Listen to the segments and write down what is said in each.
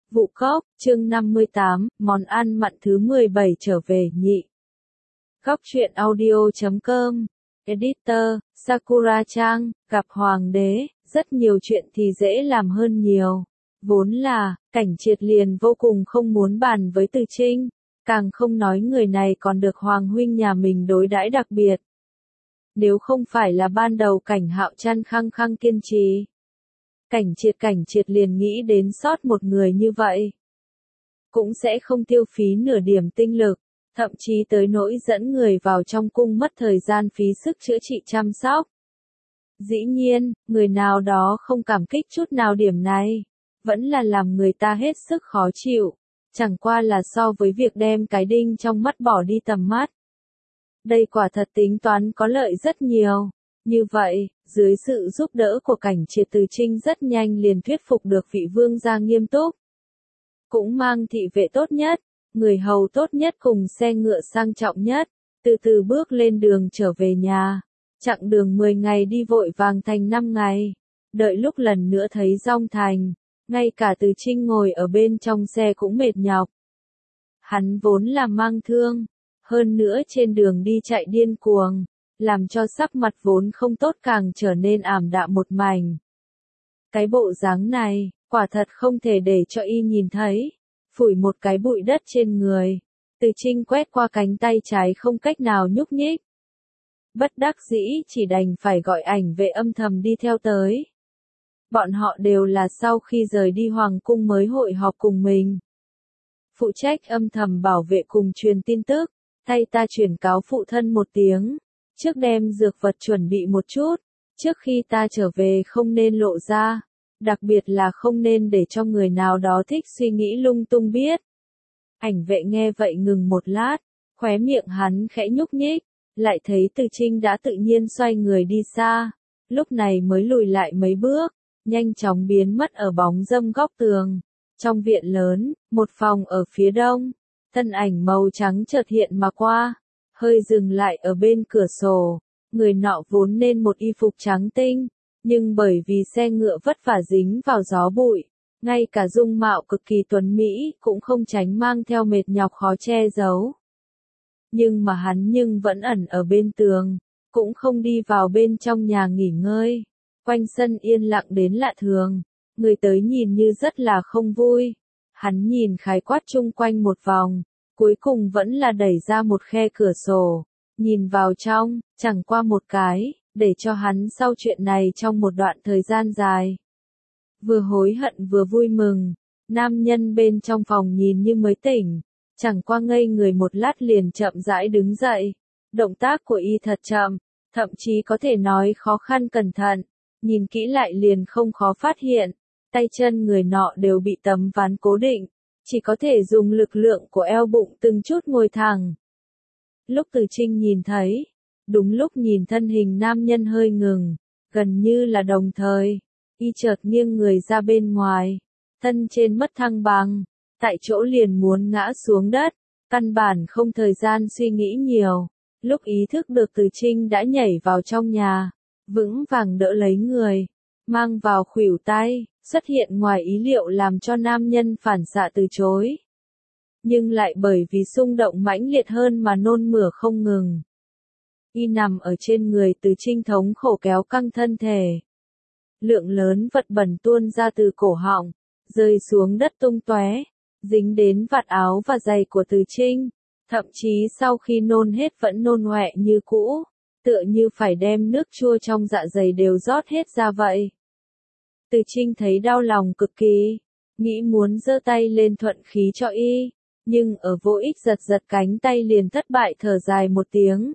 Vụ cóc, chương 58, món ăn mặn thứ 17 trở về nhị. Góc truyện audio.com, Editor, Sakura-chan, gặp hoàng đế, rất nhiều chuyện thì dễ làm hơn nhiều. Vốn là, Cảnh Triệt liền vô cùng không muốn bàn với Từ Trinh, càng không nói người này còn được hoàng huynh nhà mình đối đãi đặc biệt. Nếu không phải là ban đầu Cảnh Hạo Trăn khăng khăng kiên trì, Cảnh Triệt liền nghĩ đến sót một người như vậy, cũng sẽ không tiêu phí nửa điểm tinh lực, thậm chí tới nỗi dẫn người vào trong cung mất thời gian phí sức chữa trị chăm sóc. Dĩ nhiên, người nào đó không cảm kích chút nào điểm này, vẫn là làm người ta hết sức khó chịu, chẳng qua là so với việc đem cái đinh trong mắt bỏ đi tầm mắt. Đây quả thật tính toán có lợi rất nhiều. Như vậy, dưới sự giúp đỡ của Cảnh Triệt, Từ Trinh rất nhanh liền thuyết phục được vị vương gia nghiêm túc. Cũng mang thị vệ tốt nhất, người hầu tốt nhất cùng xe ngựa sang trọng nhất, từ từ bước lên đường trở về nhà. Chặng đường 10 ngày đi vội vàng thành 5 ngày. Đợi lúc lần nữa thấy Dong Thành, ngay cả Từ Trinh ngồi ở bên trong xe cũng mệt nhọc. Hắn vốn là mang thương, hơn nữa trên đường đi chạy điên cuồng, làm cho sắc mặt vốn không tốt càng trở nên ảm đạm một mảnh. Cái bộ dáng này, quả thật không thể để cho y nhìn thấy. Phủi một cái bụi đất trên người, Từ Trinh quét qua cánh tay trái không cách nào nhúc nhích. Bất đắc dĩ chỉ đành phải gọi ảnh vệ âm thầm đi theo tới. Bọn họ đều là sau khi rời đi hoàng cung mới hội họp cùng mình. Phụ trách âm thầm bảo vệ cùng truyền tin tức, thay ta chuyển cáo phụ thân một tiếng. Trước đem dược vật chuẩn bị một chút, trước khi ta trở về không nên lộ ra, đặc biệt là không nên để cho người nào đó thích suy nghĩ lung tung biết. Ảnh vệ nghe vậy ngừng một lát, khóe miệng hắn khẽ nhúc nhích, lại thấy Từ Trinh đã tự nhiên xoay người đi xa, lúc này mới lùi lại mấy bước, nhanh chóng biến mất ở bóng râm góc tường. Trong viện lớn, một phòng ở phía đông, thân ảnh màu trắng chợt hiện mà qua. Hơi dừng lại ở bên cửa sổ, người nọ vốn nên một y phục trắng tinh, nhưng bởi vì xe ngựa vất vả dính vào gió bụi, ngay cả dung mạo cực kỳ tuấn mỹ cũng không tránh mang theo mệt nhọc khó che giấu. Nhưng mà hắn vẫn ẩn ở bên tường, cũng không đi vào bên trong nhà nghỉ ngơi. Quanh sân yên lặng đến lạ thường, người tới nhìn như rất là không vui. Hắn nhìn khái quát chung quanh một vòng, cuối cùng vẫn là đẩy ra một khe cửa sổ, nhìn vào trong, chẳng qua một cái, để cho hắn sau chuyện này trong một đoạn thời gian dài. Vừa hối hận vừa vui mừng, nam nhân bên trong phòng nhìn như mới tỉnh, chẳng qua ngây người một lát liền chậm rãi đứng dậy. Động tác của y thật chậm, thậm chí có thể nói khó khăn cẩn thận, nhìn kỹ lại liền không khó phát hiện, tay chân người nọ đều bị tấm ván cố định. Chỉ có thể dùng lực lượng của eo bụng từng chút ngồi thẳng. Lúc Từ Trinh nhìn thấy, đúng lúc nhìn thân hình nam nhân hơi ngừng, gần như là đồng thời, y chợt nghiêng người ra bên ngoài, thân trên mất thăng bằng, tại chỗ liền muốn ngã xuống đất, căn bản không thời gian suy nghĩ nhiều. Lúc ý thức được Từ Trinh đã nhảy vào trong nhà, vững vàng đỡ lấy người, mang vào khuỷu tay, xuất hiện ngoài ý liệu làm cho nam nhân phản xạ từ chối. Nhưng lại bởi vì xung động mãnh liệt hơn mà nôn mửa không ngừng. Y nằm ở trên người Từ Trinh thống khổ kéo căng thân thể. Lượng lớn vật bẩn tuôn ra từ cổ họng, rơi xuống đất tung tóe, dính đến vạt áo và giày của Từ Trinh. Thậm chí sau khi nôn hết vẫn nôn ọe như cũ, tựa như phải đem nước chua trong dạ dày đều rót hết ra vậy. Từ Trinh thấy đau lòng cực kỳ, nghĩ muốn giơ tay lên thuận khí cho y, nhưng ở vô ích giật cánh tay liền thất bại thở dài một tiếng.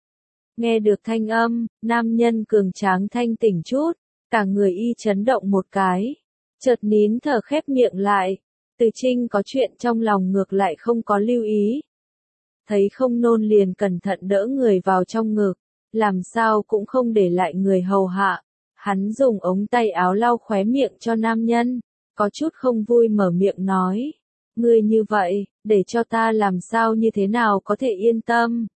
Nghe được thanh âm, nam nhân cường tráng thanh tỉnh chút, cả người y chấn động một cái, chợt nín thở khép miệng lại. Từ Trinh có chuyện trong lòng ngược lại không có lưu ý. Thấy không nôn liền cẩn thận đỡ người vào trong ngực, làm sao cũng không để lại người hầu hạ. Hắn dùng ống tay áo lau khóe miệng cho nam nhân, có chút không vui mở miệng nói. Ngươi như vậy, để cho ta làm sao như thế nào có thể yên tâm.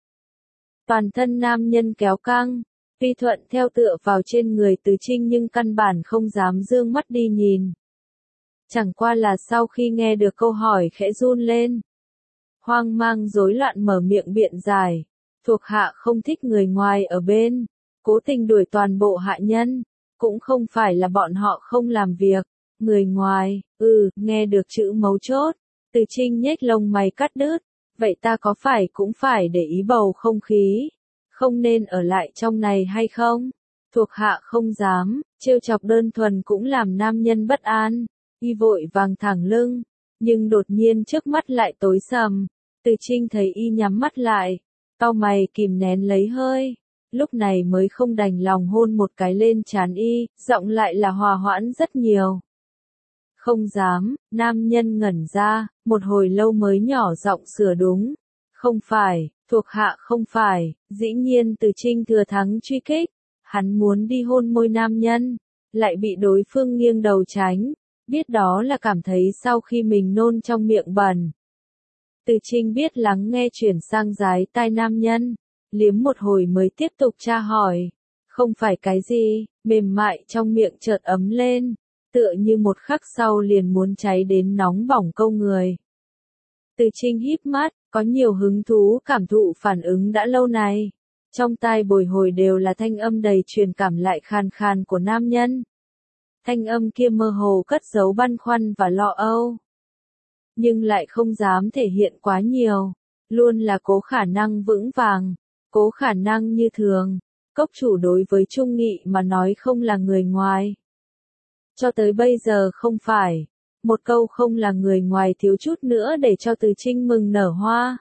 Toàn thân nam nhân kéo căng, tuy thuận theo tựa vào trên người Từ Trinh nhưng căn bản không dám dương mắt đi nhìn. Chẳng qua là sau khi nghe được câu hỏi khẽ run lên. Hoang mang rối loạn mở miệng biện giải. Thuộc hạ không thích người ngoài ở bên. Cố tình đuổi toàn bộ hạ nhân. Cũng không phải là bọn họ không làm việc. Người ngoài, nghe được chữ mấu chốt. Từ Trinh nhếch lông mày cắt đứt. Vậy ta có phải cũng phải để ý bầu không khí. Không nên ở lại trong này hay không? Thuộc hạ không dám, trêu chọc đơn thuần cũng làm nam nhân bất an. Y vội vàng thẳng lưng. Nhưng đột nhiên trước mắt lại tối sầm. Từ Trinh thấy y nhắm mắt lại. Cau mày kìm nén lấy hơi. Lúc này mới không đành lòng hôn một cái lên trán y, giọng lại là hòa hoãn rất nhiều. Không dám, nam nhân ngẩn ra, một hồi lâu mới nhỏ giọng sửa đúng. Không phải, thuộc hạ không phải, dĩ nhiên Từ Trinh thừa thắng truy kích. Hắn muốn đi hôn môi nam nhân, lại bị đối phương nghiêng đầu tránh, biết đó là cảm thấy sau khi mình nôn trong miệng bẩn. Từ Trinh biết lắng nghe chuyển sang dái tai nam nhân, liếm một hồi mới tiếp tục tra hỏi. Không phải cái gì, mềm mại trong miệng chợt ấm lên, tựa như một khắc sau liền muốn cháy đến nóng bỏng câu người. Từ Trinh híp mắt, có nhiều hứng thú cảm thụ phản ứng đã lâu này. Trong tai bồi hồi đều là thanh âm đầy truyền cảm lại khàn khàn của nam nhân. Thanh âm kia mơ hồ cất giấu băn khoăn và lo âu. Nhưng lại không dám thể hiện quá nhiều. Luôn là cố khả năng vững vàng, cố khả năng như thường. Cốc chủ đối với Trung Nghị mà nói không là người ngoài. Cho tới bây giờ không phải. Một câu không là người ngoài thiếu chút nữa để cho Từ Trinh mừng nở hoa.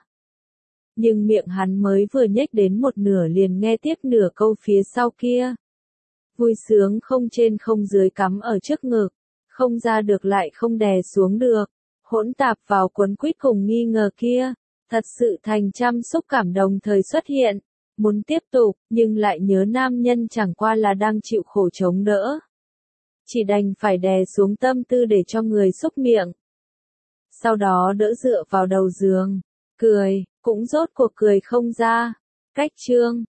Nhưng miệng hắn mới vừa nhếch đến một nửa liền nghe tiếp nửa câu phía sau kia. Vui sướng không trên không dưới cắm ở trước ngực, không ra được lại không đè xuống được, hỗn tạp vào quấn quýt cùng nghi ngờ kia, thật sự thành trăm xúc cảm đồng thời xuất hiện, muốn tiếp tục, nhưng lại nhớ nam nhân chẳng qua là đang chịu khổ chống đỡ. Chỉ đành phải đè xuống tâm tư để cho người xúc miệng. Sau đó đỡ dựa vào đầu giường, cười, cũng rốt cuộc cười không ra. Cách chương